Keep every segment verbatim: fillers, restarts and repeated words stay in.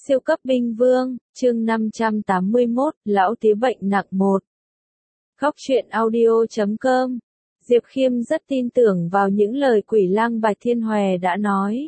Siêu cấp binh vương, chương năm trăm tám mươi mốt, lão tía bệnh nặng một. Góc truyện audio chấm com. Diệp Khiêm rất tin tưởng vào những lời Quỷ Lang Bạch Thiên Hòe đã nói.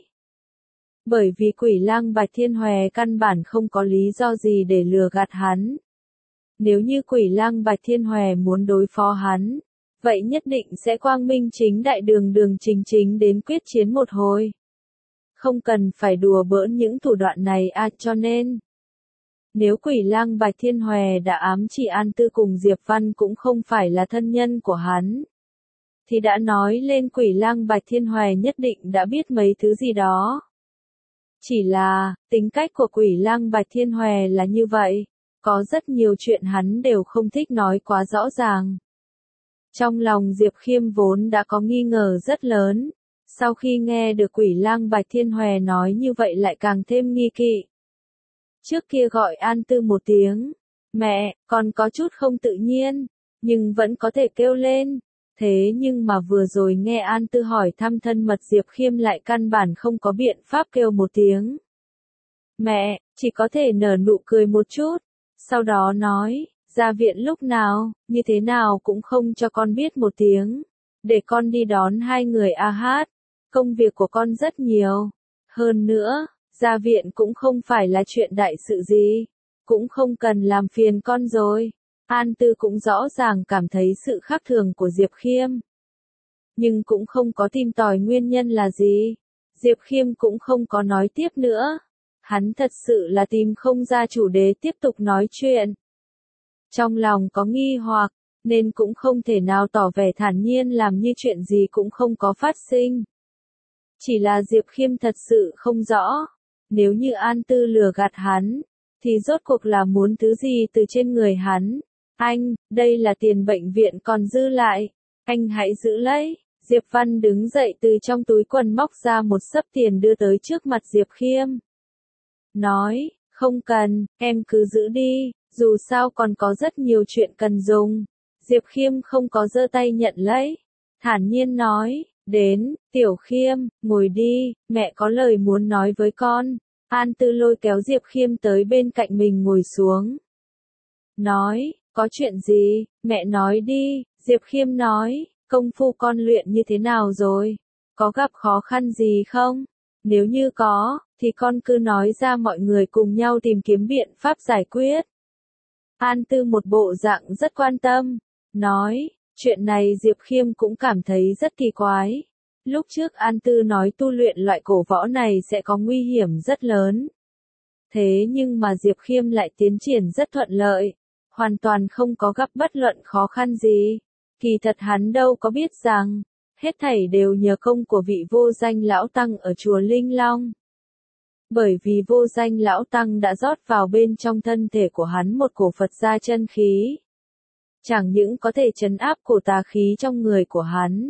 Bởi vì Quỷ Lang Bạch Thiên Hòe căn bản không có lý do gì để lừa gạt hắn. Nếu như Quỷ Lang Bạch Thiên Hòe muốn đối phó hắn, vậy nhất định sẽ quang minh chính đại đường đường chính chính đến quyết chiến một hồi. Không cần phải đùa bỡn những thủ đoạn này à, cho nên nếu Quỷ Lang Bạch Thiên Hòe đã ám chỉ An Tư cùng Diệp Văn cũng không phải là thân nhân của hắn, thì đã nói lên Quỷ Lang Bạch Thiên Hòe nhất định đã biết mấy thứ gì đó. Chỉ là, tính cách của Quỷ Lang Bạch Thiên Hòe là như vậy, có rất nhiều chuyện hắn đều không thích nói quá rõ ràng. Trong lòng Diệp Khiêm vốn đã có nghi ngờ rất lớn, sau khi nghe được Quỷ Lang Bạch Thiên Hòe nói như vậy lại càng thêm nghi kỵ. Trước kia gọi An Tư một tiếng, mẹ, còn có chút không tự nhiên, nhưng vẫn có thể kêu lên. Thế nhưng mà vừa rồi nghe An Tư hỏi thăm thân mật Diệp Khiêm lại căn bản không có biện pháp kêu một tiếng. Mẹ, chỉ có thể nở nụ cười một chút, sau đó nói, ra viện lúc nào, như thế nào cũng không cho con biết một tiếng, để con đi đón hai người a hát. Công việc của con rất nhiều. Hơn nữa, ra viện cũng không phải là chuyện đại sự gì. Cũng không cần làm phiền con rồi. An Tư cũng rõ ràng cảm thấy sự khác thường của Diệp Khiêm. Nhưng cũng không có tìm tòi nguyên nhân là gì. Diệp Khiêm cũng không có nói tiếp nữa. Hắn thật sự là tìm không ra chủ đề tiếp tục nói chuyện. Trong lòng có nghi hoặc, nên cũng không thể nào tỏ vẻ thản nhiên làm như chuyện gì cũng không có phát sinh. Chỉ là Diệp Khiêm thật sự không rõ, nếu như An Tư lừa gạt hắn, thì rốt cuộc là muốn thứ gì từ trên người hắn. Anh, đây là tiền bệnh viện còn dư lại, anh hãy giữ lấy. Diệp Văn đứng dậy từ trong túi quần móc ra một xấp tiền đưa tới trước mặt Diệp Khiêm. Nói, không cần, em cứ giữ đi, dù sao còn có rất nhiều chuyện cần dùng. Diệp Khiêm không có giơ tay nhận lấy, thản nhiên nói. Đến, Tiểu Khiêm, ngồi đi, mẹ có lời muốn nói với con. An Tư lôi kéo Diệp Khiêm tới bên cạnh mình ngồi xuống. Nói, có chuyện gì, mẹ nói đi. Diệp Khiêm nói, công phu con luyện như thế nào rồi? Có gặp khó khăn gì không? Nếu như có, thì con cứ nói ra mọi người cùng nhau tìm kiếm biện pháp giải quyết. An Tư một bộ dạng rất quan tâm, nói. Chuyện này Diệp Khiêm cũng cảm thấy rất kỳ quái. Lúc trước An Tư nói tu luyện loại cổ võ này sẽ có nguy hiểm rất lớn. Thế nhưng mà Diệp Khiêm lại tiến triển rất thuận lợi, hoàn toàn không có gặp bất luận khó khăn gì. Kỳ thật hắn đâu có biết rằng, hết thảy đều nhờ công của vị vô danh lão tăng ở chùa Linh Long. Bởi vì vô danh lão tăng đã rót vào bên trong thân thể của hắn một cổ Phật gia chân khí. Chẳng những có thể trấn áp cổ tà khí trong người của hắn,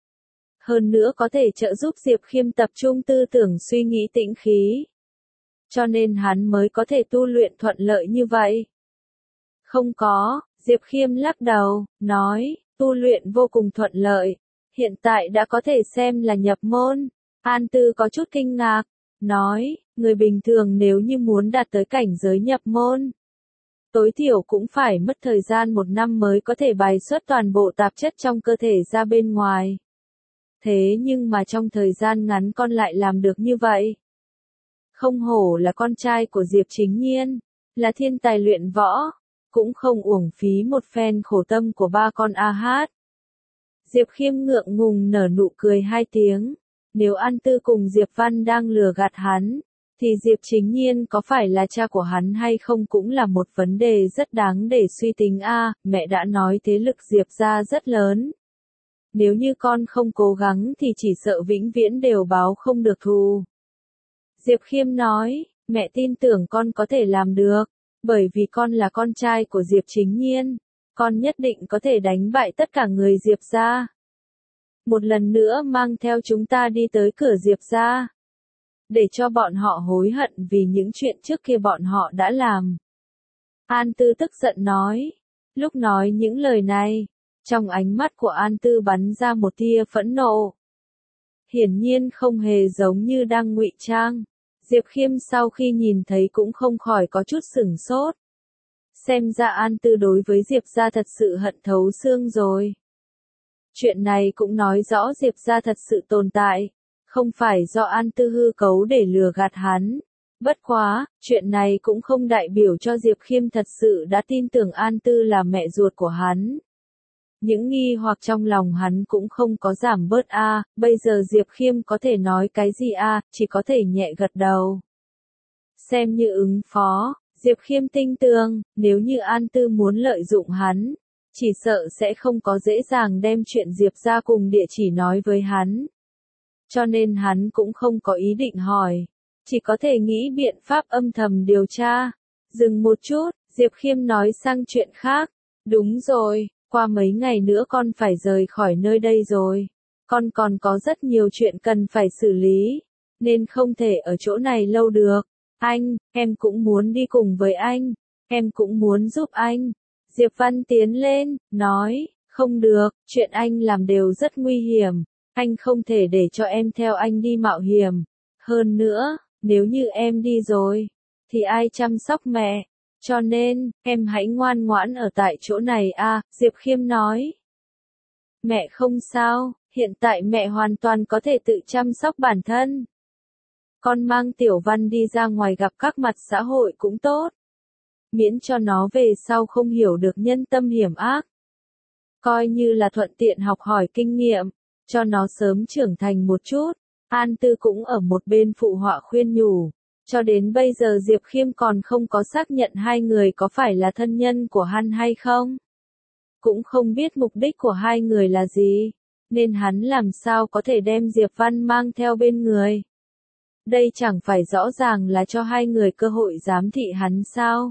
hơn nữa có thể trợ giúp Diệp Khiêm tập trung tư tưởng suy nghĩ tĩnh khí. Cho nên hắn mới có thể tu luyện thuận lợi như vậy. Không có, Diệp Khiêm lắc đầu, nói, tu luyện vô cùng thuận lợi, hiện tại đã có thể xem là nhập môn. An Tư có chút kinh ngạc, nói, người bình thường nếu như muốn đạt tới cảnh giới nhập môn, tối thiểu cũng phải mất thời gian một năm mới có thể bài xuất toàn bộ tạp chất trong cơ thể ra bên ngoài. Thế nhưng mà trong thời gian ngắn con lại làm được như vậy. Không hổ là con trai của Diệp Chính Nhiên, là thiên tài luyện võ, cũng không uổng phí một phen khổ tâm của ba con a hát. Diệp Khiêm ngượng ngùng nở nụ cười hai tiếng, nếu An Tư cùng Diệp Văn đang lừa gạt hắn, thì Diệp Chính Nhiên có phải là cha của hắn hay không cũng là một vấn đề rất đáng để suy tính a. À, mẹ đã nói thế lực Diệp gia rất lớn. Nếu như con không cố gắng thì chỉ sợ vĩnh viễn đều báo không được thù. Diệp Khiêm nói, mẹ tin tưởng con có thể làm được, bởi vì con là con trai của Diệp Chính Nhiên, con nhất định có thể đánh bại tất cả người Diệp gia. Một lần nữa mang theo chúng ta đi tới cửa Diệp gia, để cho bọn họ hối hận vì những chuyện trước kia bọn họ đã làm. An Tư tức giận nói. Lúc nói những lời này, trong ánh mắt của An Tư bắn ra một tia phẫn nộ. Hiển nhiên không hề giống như đang ngụy trang. Diệp Khiêm sau khi nhìn thấy cũng không khỏi có chút sửng sốt. Xem ra An Tư đối với Diệp gia thật sự hận thấu xương rồi. Chuyện này cũng nói rõ Diệp gia thật sự tồn tại, không phải do An Tư hư cấu để lừa gạt hắn. Bất quá, chuyện này cũng không đại biểu cho Diệp Khiêm thật sự đã tin tưởng An Tư là mẹ ruột của hắn. Những nghi hoặc trong lòng hắn cũng không có giảm bớt a, à, bây giờ Diệp Khiêm có thể nói cái gì a, à, chỉ có thể nhẹ gật đầu. Xem như ứng phó, Diệp Khiêm tin tưởng, nếu như An Tư muốn lợi dụng hắn, chỉ sợ sẽ không có dễ dàng đem chuyện Diệp gia cùng địa chỉ nói với hắn. Cho nên hắn cũng không có ý định hỏi, chỉ có thể nghĩ biện pháp âm thầm điều tra. Dừng một chút, Diệp Khiêm nói sang chuyện khác. Đúng rồi, qua mấy ngày nữa con phải rời khỏi nơi đây rồi. Con còn có rất nhiều chuyện cần phải xử lý, nên không thể ở chỗ này lâu được. Anh, em cũng muốn đi cùng với anh, em cũng muốn giúp anh. Diệp Văn tiến lên, nói, không được, chuyện anh làm đều rất nguy hiểm, anh không thể để cho em theo anh đi mạo hiểm. Hơn nữa, nếu như em đi rồi, thì ai chăm sóc mẹ? Cho nên, em hãy ngoan ngoãn ở tại chỗ này a, à, Diệp Khiêm nói. Mẹ không sao, hiện tại mẹ hoàn toàn có thể tự chăm sóc bản thân. Con mang Tiểu Văn đi ra ngoài gặp các mặt xã hội cũng tốt. Miễn cho nó về sau không hiểu được nhân tâm hiểm ác. Coi như là thuận tiện học hỏi kinh nghiệm, cho nó sớm trưởng thành một chút. An Tư cũng ở một bên phụ họa khuyên nhủ. Cho đến bây giờ Diệp Khiêm còn không có xác nhận hai người có phải là thân nhân của hắn hay không. Cũng không biết mục đích của hai người là gì, nên hắn làm sao có thể đem Diệp Văn mang theo bên người. Đây chẳng phải rõ ràng là cho hai người cơ hội giám thị hắn sao.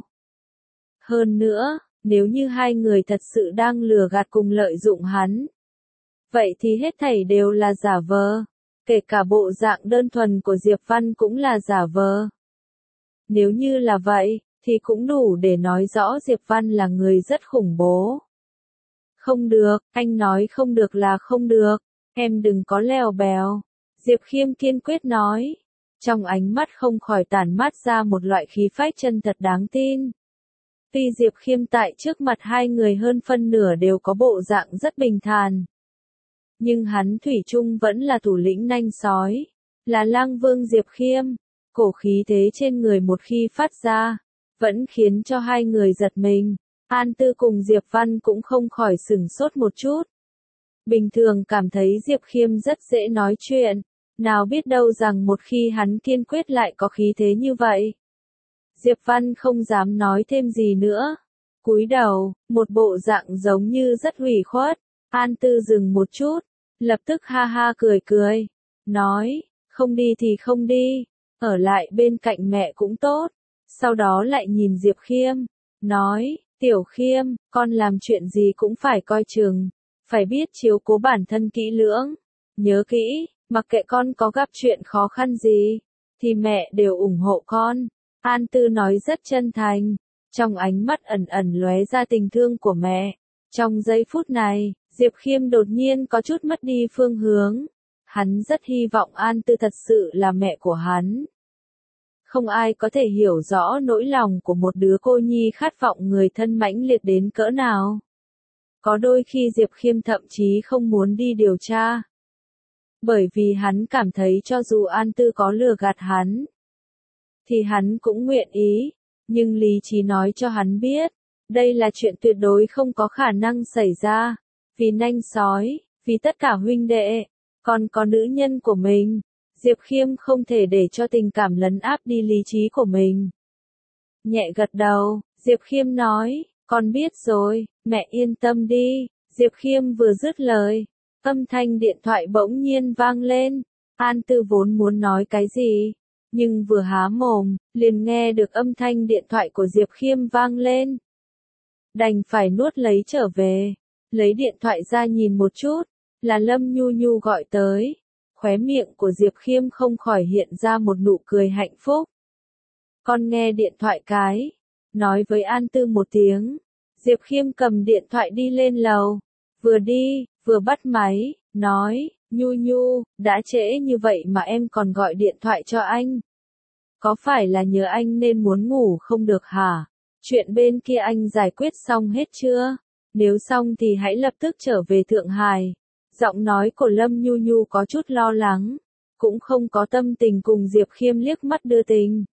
Hơn nữa, nếu như hai người thật sự đang lừa gạt cùng lợi dụng hắn, vậy thì hết thảy đều là giả vờ. Kể cả bộ dạng đơn thuần của Diệp Văn cũng là giả vờ. Nếu như là vậy, thì cũng đủ để nói rõ Diệp Văn là người rất khủng bố. Không được, anh nói không được là không được, em đừng có lèo bèo. Diệp Khiêm kiên quyết nói. Trong ánh mắt không khỏi tản mát ra một loại khí phách chân thật đáng tin. Tuy Diệp Khiêm tại trước mặt hai người hơn phân nửa đều có bộ dạng rất bình thản, nhưng hắn thủy chung vẫn là thủ lĩnh nanh sói, là lang vương Diệp Khiêm. Cổ khí thế trên người một khi phát ra, vẫn khiến cho hai người giật mình. An Tư cùng Diệp Văn cũng không khỏi sửng sốt một chút. Bình thường cảm thấy Diệp Khiêm rất dễ nói chuyện, nào biết đâu rằng một khi hắn kiên quyết lại có khí thế như vậy. Diệp Văn không dám nói thêm gì nữa. Cúi đầu, một bộ dạng giống như rất ủy khuất. An Tư dừng một chút, lập tức ha ha cười cười, nói, không đi thì không đi, ở lại bên cạnh mẹ cũng tốt. Sau đó lại nhìn Diệp Khiêm, nói, Tiểu Khiêm, con làm chuyện gì cũng phải coi chừng, phải biết chiếu cố bản thân kỹ lưỡng. Nhớ kỹ, mặc kệ con có gặp chuyện khó khăn gì, thì mẹ đều ủng hộ con. An Tư nói rất chân thành, trong ánh mắt ẩn ẩn lóe ra tình thương của mẹ. Trong giây phút này, Diệp Khiêm đột nhiên có chút mất đi phương hướng. Hắn rất hy vọng An Tư thật sự là mẹ của hắn. Không ai có thể hiểu rõ nỗi lòng của một đứa cô nhi khát vọng người thân mãnh liệt đến cỡ nào. Có đôi khi Diệp Khiêm thậm chí không muốn đi điều tra. Bởi vì hắn cảm thấy cho dù An Tư có lừa gạt hắn, thì hắn cũng nguyện ý. Nhưng lý trí nói cho hắn biết, đây là chuyện tuyệt đối không có khả năng xảy ra. Vì nanh sói, vì tất cả huynh đệ, còn có nữ nhân của mình, Diệp Khiêm không thể để cho tình cảm lấn áp đi lý trí của mình. Nhẹ gật đầu, Diệp Khiêm nói, con biết rồi, mẹ yên tâm đi. Diệp Khiêm vừa dứt lời, âm thanh điện thoại bỗng nhiên vang lên. An Tư vốn muốn nói cái gì, nhưng vừa há mồm, liền nghe được âm thanh điện thoại của Diệp Khiêm vang lên. Đành phải nuốt lấy trở về, lấy điện thoại ra nhìn một chút, là Lâm Nhu Nhu gọi tới. Khóe miệng của Diệp Khiêm không khỏi hiện ra một nụ cười hạnh phúc. Con nghe điện thoại cái, nói với An Tư một tiếng. Diệp Khiêm cầm điện thoại đi lên lầu, vừa đi, vừa bắt máy, nói, Nhu Nhu, đã trễ như vậy mà em còn gọi điện thoại cho anh. Có phải là nhớ anh nên muốn ngủ không được hả? Chuyện bên kia anh giải quyết xong hết chưa? Nếu xong thì hãy lập tức trở về Thượng Hải. Giọng nói của Lâm Nhu Nhu có chút lo lắng, cũng không có tâm tình cùng Diệp Khiêm liếc mắt đưa tình.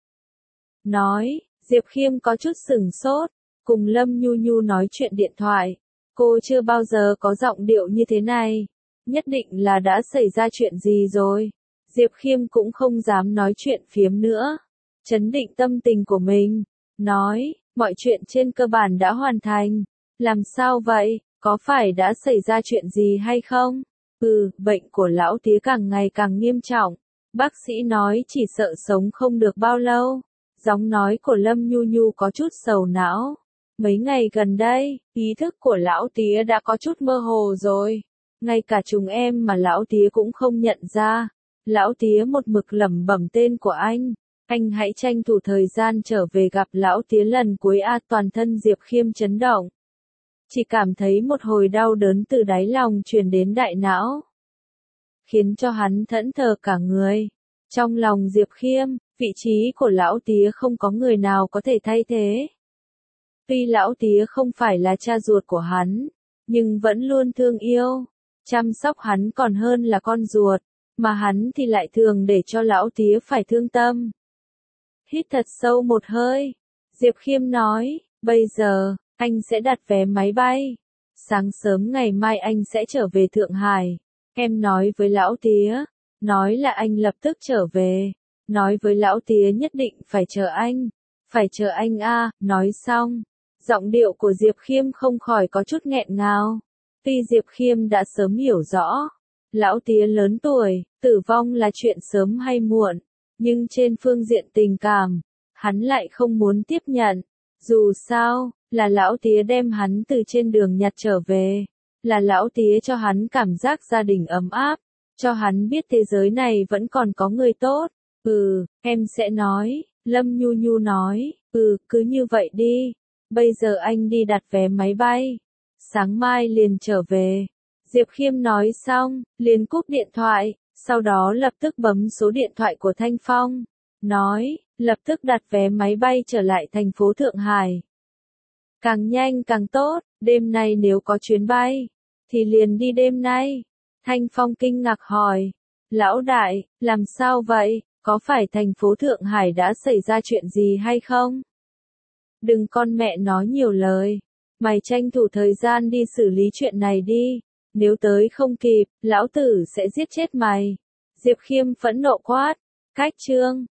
Nói, Diệp Khiêm có chút sửng sốt, cùng Lâm Nhu Nhu nói chuyện điện thoại. Cô chưa bao giờ có giọng điệu như thế này. Nhất định là đã xảy ra chuyện gì rồi. Diệp Khiêm cũng không dám nói chuyện phiếm nữa. Chấn định tâm tình của mình. Nói, mọi chuyện trên cơ bản đã hoàn thành. Làm sao vậy? Có phải đã xảy ra chuyện gì hay không? Ừ, bệnh của lão tía càng ngày càng nghiêm trọng. Bác sĩ nói chỉ sợ sống không được bao lâu. Giọng nói của Lâm Nhu Nhu có chút sầu não. Mấy ngày gần đây, ý thức của lão tía đã có chút mơ hồ rồi. Ngay cả chúng em mà lão tía cũng không nhận ra. Lão tía một mực lẩm bẩm tên của anh. Anh hãy tranh thủ thời gian trở về gặp lão tía lần cuối a. Toàn thân Diệp Khiêm chấn động. Chỉ cảm thấy một hồi đau đớn từ đáy lòng truyền đến đại não. Khiến cho hắn thẫn thờ cả người. Trong lòng Diệp Khiêm, vị trí của lão tía không có người nào có thể thay thế. Tuy lão tía không phải là cha ruột của hắn, nhưng vẫn luôn thương yêu, chăm sóc hắn còn hơn là con ruột, mà hắn thì lại thường để cho lão tía phải thương tâm. Hít thật sâu một hơi, Diệp Khiêm nói, bây giờ, anh sẽ đặt vé máy bay. Sáng sớm ngày mai anh sẽ trở về Thượng Hải. Em nói với lão tía, nói là anh lập tức trở về. Nói với lão tía nhất định phải chờ anh. Phải chờ anh a. Nói xong, giọng điệu của Diệp Khiêm không khỏi có chút nghẹn ngào. Tuy Diệp Khiêm đã sớm hiểu rõ, lão tía lớn tuổi, tử vong là chuyện sớm hay muộn, nhưng trên phương diện tình cảm, hắn lại không muốn tiếp nhận. Dù sao, là lão tía đem hắn từ trên đường nhặt trở về, là lão tía cho hắn cảm giác gia đình ấm áp, cho hắn biết thế giới này vẫn còn có người tốt. Ừ, em sẽ nói, Lâm Nhu Nhu nói, ừ, cứ như vậy đi, bây giờ anh đi đặt vé máy bay, sáng mai liền trở về. Diệp Khiêm nói xong, liền cúp điện thoại, sau đó lập tức bấm số điện thoại của Thanh Phong, nói, lập tức đặt vé máy bay trở lại thành phố Thượng Hải. Càng nhanh càng tốt, đêm nay nếu có chuyến bay, thì liền đi đêm nay. Thanh Phong kinh ngạc hỏi, lão đại, làm sao vậy, có phải thành phố Thượng Hải đã xảy ra chuyện gì hay không? Đừng con mẹ nói nhiều lời, mày tranh thủ thời gian đi xử lý chuyện này đi, nếu tới không kịp, lão tử sẽ giết chết mày. Diệp Khiêm phẫn nộ quát, cách chương.